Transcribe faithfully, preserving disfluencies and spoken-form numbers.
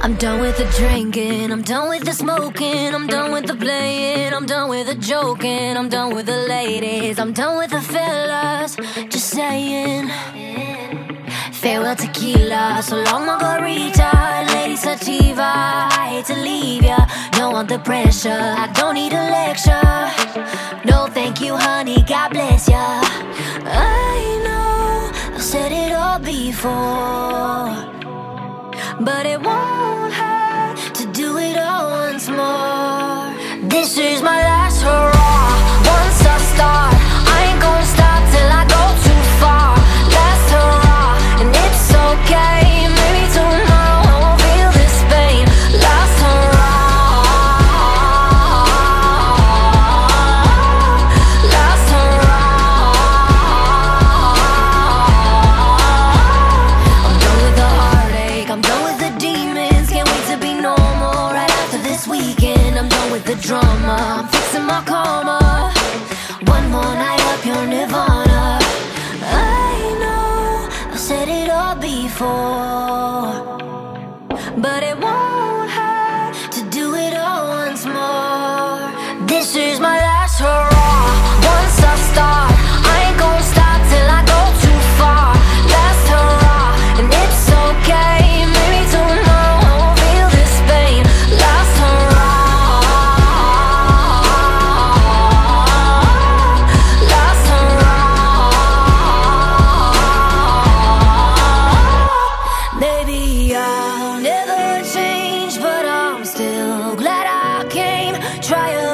I'm done with the drinking, I'm done with the smoking, I'm done with the playing, I'm done with the joking, I'm done with the ladies, I'm done with the fellas, just saying. Farewell tequila, so long margarita, lady sativa, I hate to leave ya, don't want the pressure, I don't need a lecture. No thank you honey, God bless ya. I know, I've said it all before, but it won't hurt to do it all once more. This is my last hurrah. Once I start, I ain't gonna stop till I go too far. Last hurrah, and it's okay. Maybe tomorrow I won't feel this pain. Last hurrah, last hurrah. I'm done with the heartache, I'm done with the demons. Can't wait to be normal right after this weekend. I'm done with the drama, I'm fixing my karma. One more night up your nirvana. I know, I've said it all before, but it won't hurt to do it all once more. This is my last hurrah. Once I start, I ain't gonna stop till I go too far. Last hurrah, and it's okay. Maybe tomorrow I won't feel this pain. Last hurrah, last hurrah. Maybe I'll never change, but I'm still glad I came. Try